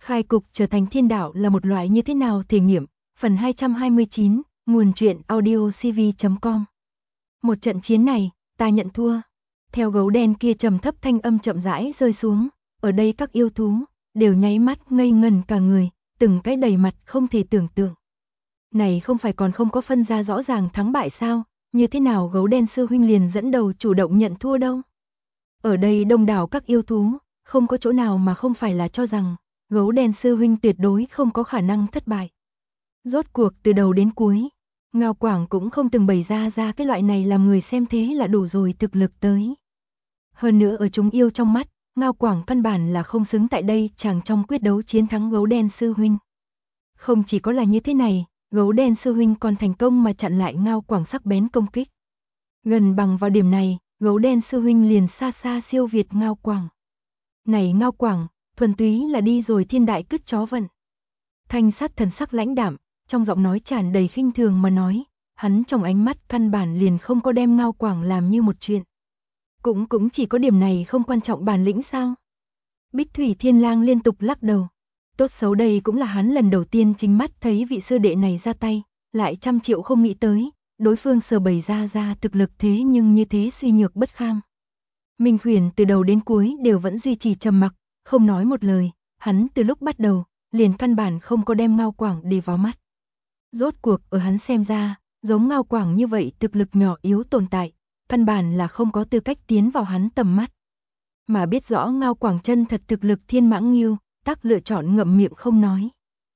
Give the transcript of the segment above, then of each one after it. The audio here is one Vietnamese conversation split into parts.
Khai cục trở thành thiên đạo là một loại như thế nào thể nghiệm, phần 229, nguồn truyện audiocv.com. Một trận chiến này, ta nhận thua. Theo gấu đen kia trầm thấp thanh âm chậm rãi rơi xuống, ở đây các yêu thú đều nháy mắt ngây ngần cả người, từng cái đầy mặt không thể tưởng tượng. Này không phải còn không có phân ra rõ ràng thắng bại sao, như thế nào gấu đen sư huynh liền dẫn đầu chủ động nhận thua đâu. Ở đây đông đảo các yêu thú, không có chỗ nào mà không phải là cho rằng gấu đen sư huynh tuyệt đối không có khả năng thất bại. Rốt cuộc từ đầu đến cuối, Ngao Quảng cũng không từng bày ra cái loại này làm người xem thế là đủ rồi thực lực tới. Hơn nữa ở chúng yêu trong mắt, Ngao Quảng căn bản là không xứng tại đây chàng trong quyết đấu chiến thắng gấu đen sư huynh. Không chỉ có là như thế này, gấu đen sư huynh còn thành công mà chặn lại Ngao Quảng sắc bén công kích. Gần bằng vào điểm này, gấu đen sư huynh liền xa xa siêu việt Ngao Quảng. Này Ngao Quảng, thuần túy là đi rồi thiên đại cứt chó vận. Thanh Sát thần sắc lãnh đạm, trong giọng nói tràn đầy khinh thường mà nói, hắn trong ánh mắt căn bản liền không có đem Ngao Quảng làm như một chuyện. Cũng chỉ có điểm này không quan trọng bản lĩnh sao? Bích Thủy Thiên Lang liên tục lắc đầu. Tốt xấu đây cũng là hắn lần đầu tiên chính mắt thấy vị sư đệ này ra tay, lại trăm triệu không nghĩ tới, đối phương sở bày ra thực lực thế nhưng như thế suy nhược bất kham. Minh Khuyển từ đầu đến cuối đều vẫn duy trì trầm mặc, không nói một lời, hắn từ lúc bắt đầu, liền căn bản không có đem Ngao Quảng để vào mắt. Rốt cuộc ở hắn xem ra, giống Ngao Quảng như vậy thực lực nhỏ yếu tồn tại, căn bản là không có tư cách tiến vào hắn tầm mắt. Mà biết rõ Ngao Quảng chân thật thực lực Thiên Mãng Nghiêu, tắc lựa chọn ngậm miệng không nói.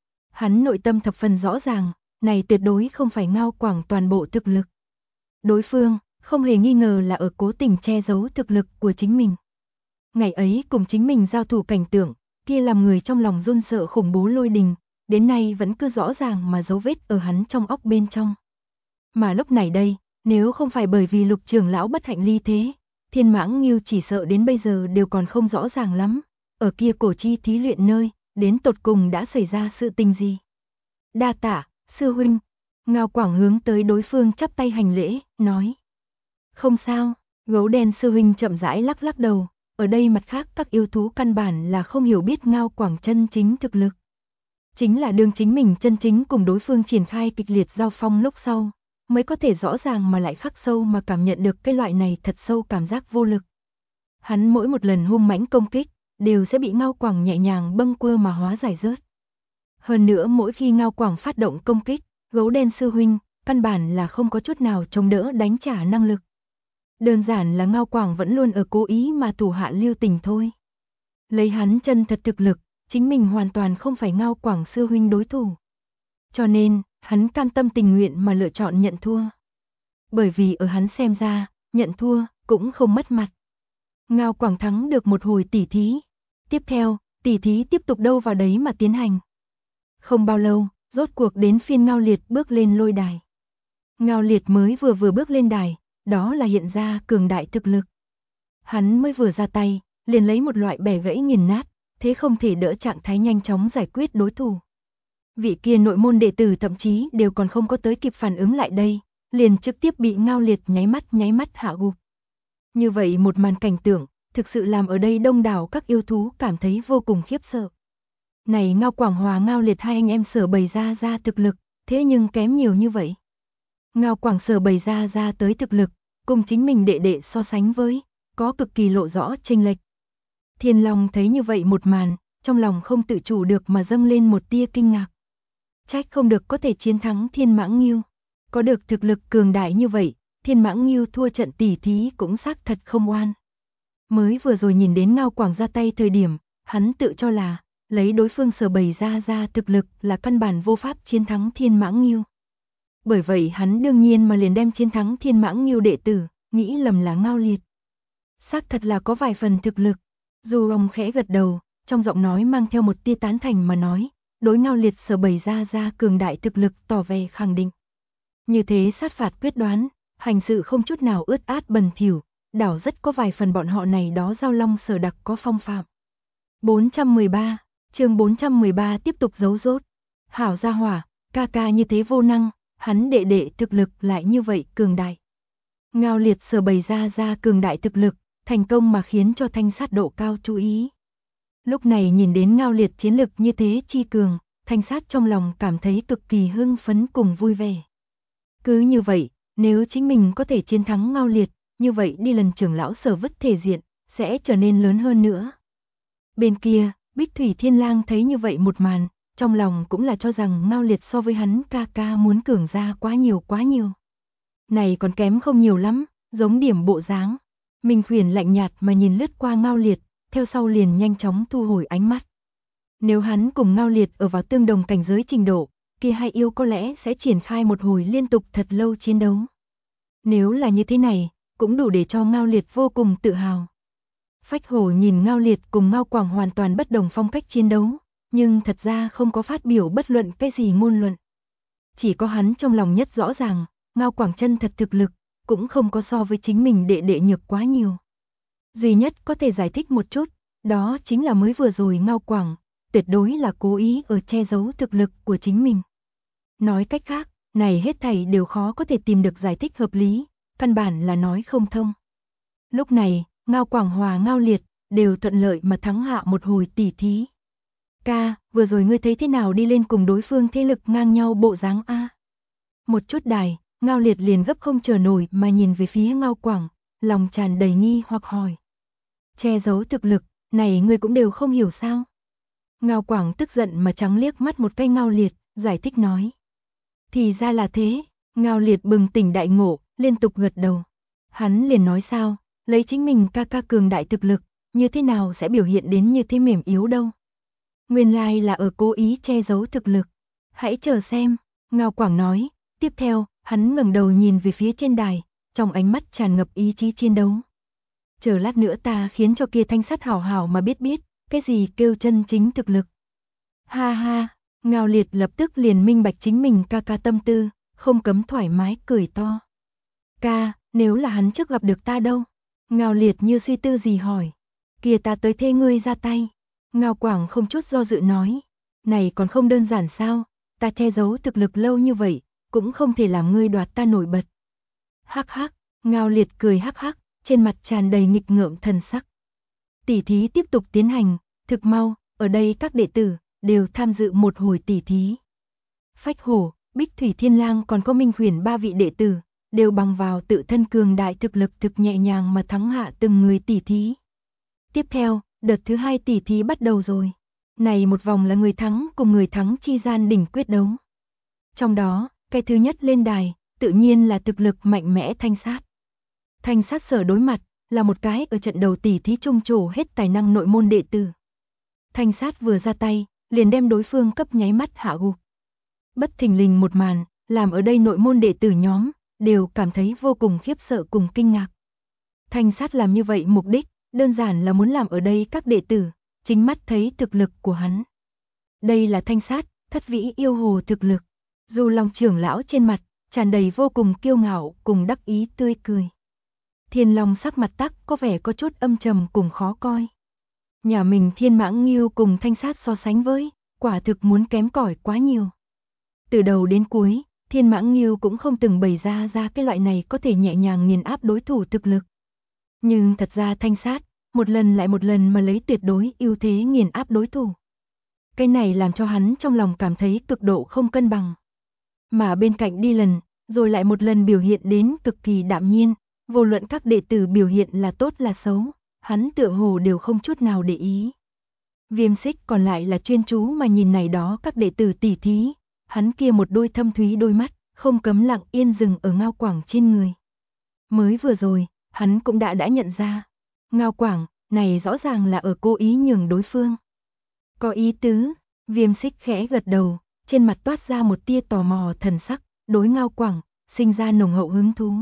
Hắn nội tâm thập phần rõ ràng, này tuyệt đối không phải Ngao Quảng toàn bộ thực lực. Đối phương, không hề nghi ngờ là ở cố tình che giấu thực lực của chính mình. Ngày ấy cùng chính mình giao thủ cảnh tượng, kia làm người trong lòng run sợ khủng bố lôi đình, đến nay vẫn cứ rõ ràng mà dấu vết ở hắn trong óc bên trong. Mà lúc này đây, nếu không phải bởi vì Lục trưởng lão bất hạnh ly thế, Thiên Mãng Nghiêu chỉ sợ đến bây giờ đều còn không rõ ràng lắm, ở kia cổ chi thí luyện nơi, đến tột cùng đã xảy ra sự tình gì. Đa tạ, sư huynh. Ngao Quảng hướng tới đối phương chắp tay hành lễ, nói. Không sao, gấu đen sư huynh chậm rãi lắc đầu, ở đây mặt khác các yêu thú căn bản là không hiểu biết Ngao Quảng chân chính thực lực. Chính là đương chính mình chân chính cùng đối phương triển khai kịch liệt giao phong lúc sau, mới có thể rõ ràng mà lại khắc sâu mà cảm nhận được cái loại này thật sâu cảm giác vô lực. Hắn mỗi một lần hung mãnh công kích, đều sẽ bị Ngao Quảng nhẹ nhàng bâng quơ mà hóa giải rớt. Hơn nữa mỗi khi Ngao Quảng phát động công kích, gấu đen sư huynh, căn bản là không có chút nào chống đỡ đánh trả năng lực. Đơn giản là Ngao Quảng vẫn luôn ở cố ý mà thủ hạ lưu tình thôi. Lấy hắn chân thật thực lực, chính mình hoàn toàn không phải Ngao Quảng sư huynh đối thủ. Cho nên, hắn cam tâm tình nguyện mà lựa chọn nhận thua. Bởi vì ở hắn xem ra, nhận thua cũng không mất mặt. Ngao Quảng thắng được một hồi tỉ thí. Tiếp theo, tỉ thí tiếp tục đâu vào đấy mà tiến hành. Không bao lâu, rốt cuộc đến phiên Ngao Liệt bước lên lôi đài. Ngao Liệt mới vừa bước lên đài, đó là hiện ra cường đại thực lực. Hắn mới vừa ra tay, liền lấy một loại bẻ gãy nghiền nát, thế không thể đỡ trạng thái nhanh chóng giải quyết đối thủ. Vị kia nội môn đệ tử thậm chí đều còn không có tới kịp phản ứng lại đây, liền trực tiếp bị Ngao Liệt nháy mắt hạ gục. Như vậy một màn cảnh tượng, thực sự làm ở đây đông đảo các yêu thú cảm thấy vô cùng khiếp sợ. Này Ngao Quảng hòa Ngao Liệt hai anh em sở bày ra thực lực, thế nhưng kém nhiều như vậy. Ngao Quảng sở bày ra tới thực lực, cùng chính mình đệ đệ so sánh với, có cực kỳ lộ rõ chênh lệch. Thiên Long thấy như vậy một màn, trong lòng không tự chủ được mà dâng lên một tia kinh ngạc. Trách không được có thể chiến thắng Thiên Mãng Nghiêu. Có được thực lực cường đại như vậy, Thiên Mãng Nghiêu thua trận tỉ thí cũng xác thật không oan. Mới vừa rồi nhìn đến Ngao Quảng ra tay thời điểm, hắn tự cho là, lấy đối phương sở bày ra thực lực là căn bản vô pháp chiến thắng Thiên Mãng Nghiêu. Bởi vậy hắn đương nhiên mà liền đem chiến thắng Thiên Mãng Nghiêu đệ tử, nghĩ lầm là Ngao Liệt. Xác thật là có vài phần thực lực. Dù ông khẽ gật đầu, trong giọng nói mang theo một tia tán thành mà nói, đối Ngao Liệt sở bày ra cường đại thực lực tỏ vẻ khẳng định. Như thế sát phạt quyết đoán, hành sự không chút nào ướt át bẩn thỉu, đảo rất có vài phần bọn họ này đó giao long sở đặc có phong phạm. 413, chương 413 tiếp tục giấu rốt. Hảo gia hỏa, ca ca như thế vô năng, hắn đệ đệ thực lực lại như vậy cường đại. Ngao Liệt sở bày ra cường đại thực lực, thành công mà khiến cho Thanh Sát độ cao chú ý. Lúc này nhìn đến Ngao Liệt chiến lực như thế chi cường, Thanh Sát trong lòng cảm thấy cực kỳ hưng phấn cùng vui vẻ. Cứ như vậy, nếu chính mình có thể chiến thắng Ngao Liệt, như vậy đi lần trưởng lão Sở vứt thể diện, sẽ trở nên lớn hơn nữa. Bên kia, Bích Thủy Thiên Lang thấy như vậy một màn, trong lòng cũng là cho rằng Ngao Liệt so với hắn ca ca muốn cường ra quá nhiều. Này còn kém không nhiều lắm, giống điểm bộ dáng. Minh Khuyển lạnh nhạt mà nhìn lướt qua Ngao Liệt, theo sau liền nhanh chóng thu hồi ánh mắt. Nếu hắn cùng Ngao Liệt ở vào tương đồng cảnh giới trình độ, kia hai yêu có lẽ sẽ triển khai một hồi liên tục thật lâu chiến đấu. Nếu là như thế này, cũng đủ để cho Ngao Liệt vô cùng tự hào. Phách Hổ nhìn Ngao Liệt cùng Ngao Quảng hoàn toàn bất đồng phong cách chiến đấu, nhưng thật ra không có phát biểu bất luận cái gì ngôn luận. Chỉ có hắn trong lòng nhất rõ ràng, Ngao Quảng chân thật thực lực, cũng không có so với chính mình đệ nhược quá nhiều. Duy nhất có thể giải thích một chút, đó chính là mới vừa rồi Ngao Quảng, tuyệt đối là cố ý ở che giấu thực lực của chính mình. Nói cách khác, này hết thảy đều khó có thể tìm được giải thích hợp lý, căn bản là nói không thông. Lúc này, Ngao Quảng hòa Ngao Liệt, đều thuận lợi mà thắng hạ một hồi tỉ thí. Ca, vừa rồi ngươi thấy thế nào đi lên cùng đối phương thế lực ngang nhau bộ dáng a? Một chút đài, Ngao Liệt liền gấp không chờ nổi mà nhìn về phía Ngao Quảng, lòng tràn đầy nghi hoặc hỏi. Che giấu thực lực, này ngươi cũng đều không hiểu sao? Ngao Quảng tức giận mà trắng liếc mắt một cái Ngao Liệt, giải thích nói. Thì ra là thế, Ngao Liệt bừng tỉnh đại ngộ, liên tục gật đầu. Hắn liền nói sao, lấy chính mình ca ca cường đại thực lực, như thế nào sẽ biểu hiện đến như thế mềm yếu đâu. Nguyên lai là ở cố ý che giấu thực lực. Hãy chờ xem, Ngao Quảng nói, tiếp theo, hắn ngẩng đầu nhìn về phía trên đài, trong ánh mắt tràn ngập ý chí chiến đấu. Chờ lát nữa ta khiến cho kia Thanh Sát hảo hảo mà biết, cái gì kêu chân chính thực lực. Ha ha, Ngao Liệt lập tức liền minh bạch chính mình ca ca tâm tư, không cấm thoải mái cười to. Ca, nếu là hắn trước gặp được ta đâu? Ngao Liệt như suy tư gì hỏi. Kìa ta tới thê ngươi ra tay. Ngao Quảng không chút do dự nói. Này còn không đơn giản sao, ta che giấu thực lực lâu như vậy, cũng không thể làm ngươi đoạt ta nổi bật. Hắc hắc, Ngao Liệt cười hắc hắc, trên mặt tràn đầy nghịch ngợm thần sắc. Tỉ thí tiếp tục tiến hành, thực mau, ở đây các đệ tử đều tham dự một hồi tỉ thí. Phách Hổ, Bích Thủy Thiên Lang còn có Minh Khuyển ba vị đệ tử, đều bằng vào tự thân cường đại thực lực thực nhẹ nhàng mà thắng hạ từng người tỉ thí. Tiếp theo, đợt thứ 2 tỉ thí bắt đầu rồi. Này một vòng là người thắng cùng người thắng chi gian đỉnh quyết đấu. Trong đó, cái thứ nhất lên đài, tự nhiên là thực lực mạnh mẽ Thanh Sát. Thanh Sát sở đối mặt, là một cái ở trận đầu tỉ thí trung trổ hết tài năng nội môn đệ tử. Thanh Sát vừa ra tay, liền đem đối phương cấp nháy mắt hạ gục. Bất thình lình một màn, làm ở đây nội môn đệ tử nhóm, đều cảm thấy vô cùng khiếp sợ cùng kinh ngạc. Thanh Sát làm như vậy mục đích, đơn giản là muốn làm ở đây các đệ tử, chính mắt thấy thực lực của hắn. Đây là Thanh Sát, thất vĩ yêu hồ thực lực. Dù Long trưởng lão trên mặt, tràn đầy vô cùng kiêu ngạo cùng đắc ý tươi cười. Thiên Long sắc mặt tắc có vẻ có chút âm trầm cùng khó coi. Nhà mình Thiên Mãng Ngưu cùng Thanh Sát so sánh với, quả thực muốn kém cỏi quá nhiều. Từ đầu đến cuối, Thiên Mãng Ngưu cũng không từng bày ra cái loại này có thể nhẹ nhàng nghiền áp đối thủ thực lực. Nhưng thật ra Thanh Sát, một lần lại một lần mà lấy tuyệt đối ưu thế nghiền áp đối thủ. Cái này làm cho hắn trong lòng cảm thấy cực độ không cân bằng. Mà bên cạnh đi lần, rồi lại một lần biểu hiện đến cực kỳ đạm nhiên, vô luận các đệ tử biểu hiện là tốt là xấu, hắn tựa hồ đều không chút nào để ý. Viêm Xích còn lại là chuyên chú mà nhìn này đó các đệ tử tỉ thí, hắn kia một đôi thâm thúy đôi mắt, không cấm lặng yên dừng ở Ngao Quảng trên người. Mới vừa rồi, hắn cũng đã nhận ra, Ngao Quảng, này rõ ràng là ở cố ý nhường đối phương. Có ý tứ, Viêm Xích khẽ gật đầu, trên mặt toát ra một tia tò mò thần sắc, đối Ngao Quảng, sinh ra nồng hậu hứng thú.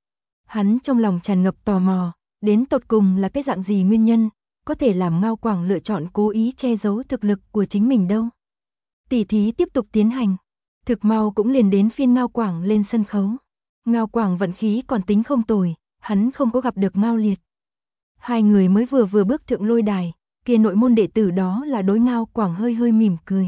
Hắn trong lòng tràn ngập tò mò, đến tột cùng là cái dạng gì nguyên nhân, có thể làm Ngao Quảng lựa chọn cố ý che giấu thực lực của chính mình đâu. Tỉ thí tiếp tục tiến hành, thực mau cũng liền đến phiên Ngao Quảng lên sân khấu. Ngao Quảng vận khí còn tính không tồi, hắn không có gặp được Ngao Liệt. Hai người mới vừa bước thượng lôi đài, kia nội môn đệ tử đó là đối Ngao Quảng hơi mỉm cười.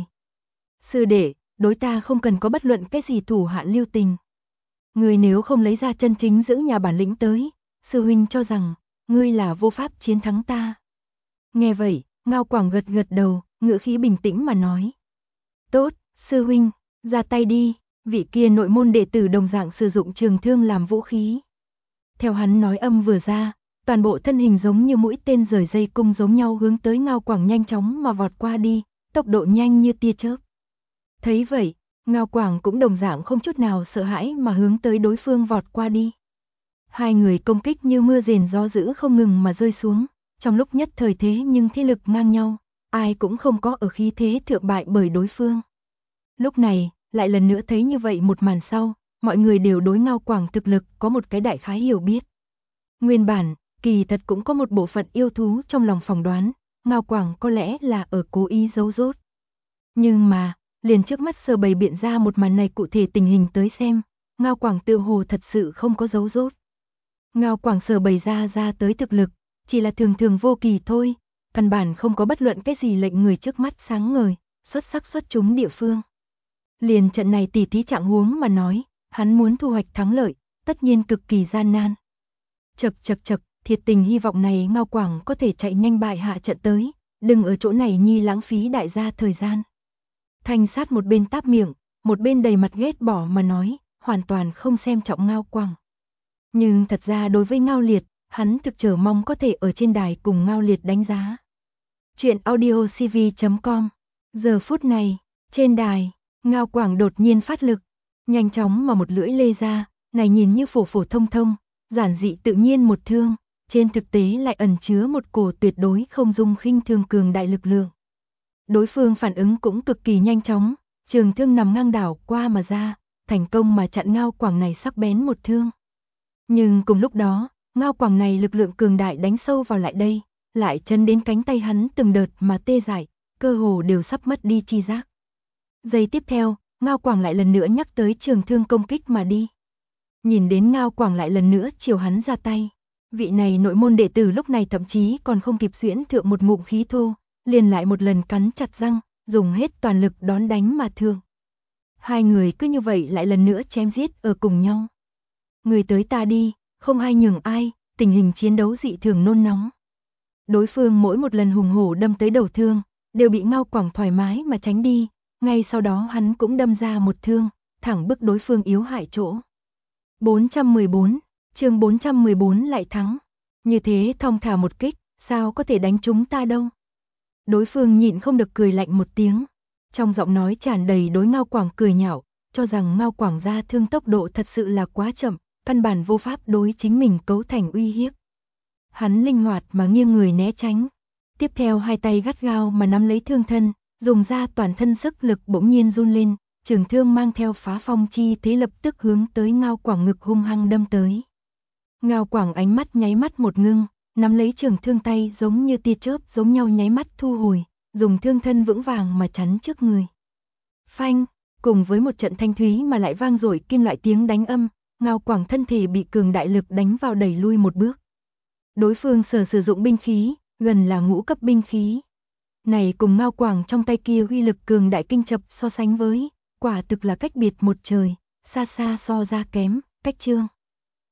Sư đệ, đối ta không cần có bất luận cái gì thủ hạ lưu tình. Ngươi nếu không lấy ra chân chính giữ nhà bản lĩnh tới, sư huynh cho rằng, ngươi là vô pháp chiến thắng ta. Nghe vậy, Ngao Quảng gật gật đầu, ngữ khí bình tĩnh mà nói. Tốt, sư huynh, ra tay đi. Vị kia nội môn đệ tử đồng dạng sử dụng trường thương làm vũ khí. Theo hắn nói âm vừa ra, toàn bộ thân hình giống như mũi tên rời dây cung giống nhau hướng tới Ngao Quảng nhanh chóng mà vọt qua đi, tốc độ nhanh như tia chớp. Thấy vậy, Ngao Quảng cũng đồng dạng không chút nào sợ hãi mà hướng tới đối phương vọt qua đi. Hai người công kích như mưa rền gió dữ không ngừng mà rơi xuống, trong lúc nhất thời thế nhưng thế lực ngang nhau, ai cũng không có ở khí thế thượng bại bởi đối phương. Lúc này, lại lần nữa thấy như vậy một màn sau, mọi người đều đối Ngao Quảng thực lực có một cái đại khái hiểu biết. Nguyên bản, kỳ thật cũng có một bộ phận yêu thú trong lòng phỏng đoán, Ngao Quảng có lẽ là ở cố ý giấu giốt. Nhưng mà, liền trước mắt sờ bày biện ra một màn này cụ thể tình hình tới xem, Ngao Quảng tựa hồ thật sự không có giấu giốt. Ngao Quảng sờ bày ra tới thực lực, chỉ là thường thường vô kỳ thôi, căn bản không có bất luận cái gì lệnh người trước mắt sáng ngời, xuất sắc xuất chúng địa phương. Liền trận này tỉ thí trạng huống mà nói, hắn muốn thu hoạch thắng lợi, tất nhiên cực kỳ gian nan. Chậc, thiệt tình hy vọng này Ngao Quảng có thể chạy nhanh bại hạ trận tới, đừng ở chỗ này nhi lãng phí đại gia thời gian. Thanh Sát một bên táp miệng, một bên đầy mặt ghét bỏ mà nói, hoàn toàn không xem trọng Ngao Quảng. Nhưng thật ra đối với Ngao Liệt, hắn thực chờ mong có thể ở trên đài cùng Ngao Liệt đánh giá. Chuyện audiocv.com. Giờ phút này, trên đài, Ngao Quảng đột nhiên phát lực, nhanh chóng mà một lưỡi lê ra, này nhìn như phổ phổ thông, giản dị tự nhiên một thương, trên thực tế lại ẩn chứa một cổ tuyệt đối không dung khinh thường cường đại lực lượng. Đối phương phản ứng cũng cực kỳ nhanh chóng, trường thương nằm ngang đảo qua mà ra, thành công mà chặn Ngao Quảng này sắc bén một thương. Nhưng cùng lúc đó, Ngao Quảng này lực lượng cường đại đánh sâu vào lại đây, lại chấn đến cánh tay hắn từng đợt mà tê dại, cơ hồ đều sắp mất đi chi giác. Giây tiếp theo, Ngao Quảng lại lần nữa nhắc tới trường thương công kích mà đi. Nhìn đến Ngao Quảng lại lần nữa chiều hắn ra tay, vị này nội môn đệ tử lúc này thậm chí còn không kịp xuyễn thượng một ngụm khí thô, liền lại một lần cắn chặt răng, dùng hết toàn lực đón đánh mà thương. Hai người cứ như vậy lại lần nữa chém giết ở cùng nhau. Người tới ta đi, không ai nhường ai, tình hình chiến đấu dị thường nôn nóng. Đối phương mỗi một lần hùng hổ đâm tới đầu thương, đều bị Ngao Quảng thoải mái mà tránh đi, ngay sau đó hắn cũng đâm ra một thương, thẳng bức đối phương yếu hại chỗ. 414, chương 414 lại thắng. Như thế thong thả một kích, sao có thể đánh chúng ta đâu. Đối phương nhịn không được cười lạnh một tiếng, trong giọng nói tràn đầy đối Ngao Quảng cười nhạo, cho rằng Ngao Quảng ra thương tốc độ thật sự là quá chậm, căn bản vô pháp đối chính mình cấu thành uy hiếp. Hắn linh hoạt mà nghiêng người né tránh, tiếp theo hai tay gắt gao mà nắm lấy thương thân, dùng ra toàn thân sức lực bỗng nhiên run lên, trường thương mang theo phá phong chi thế lập tức hướng tới Ngao Quảng ngực hung hăng đâm tới. Ngao Quảng ánh mắt nháy mắt một ngưng, nắm lấy trường thương tay giống như tia chớp giống nhau nháy mắt thu hồi, dùng thương thân vững vàng mà chắn trước người. Phanh, cùng với một trận thanh thúy mà lại vang dội kim loại tiếng đánh âm, Ngao Quảng thân thể bị cường đại lực đánh vào đẩy lui một bước. Đối phương sử dụng binh khí, gần là ngũ cấp binh khí. Này cùng Ngao Quảng trong tay kia uy lực cường đại kinh chập so sánh với, quả thực là cách biệt một trời, xa xa so ra kém, cách trương.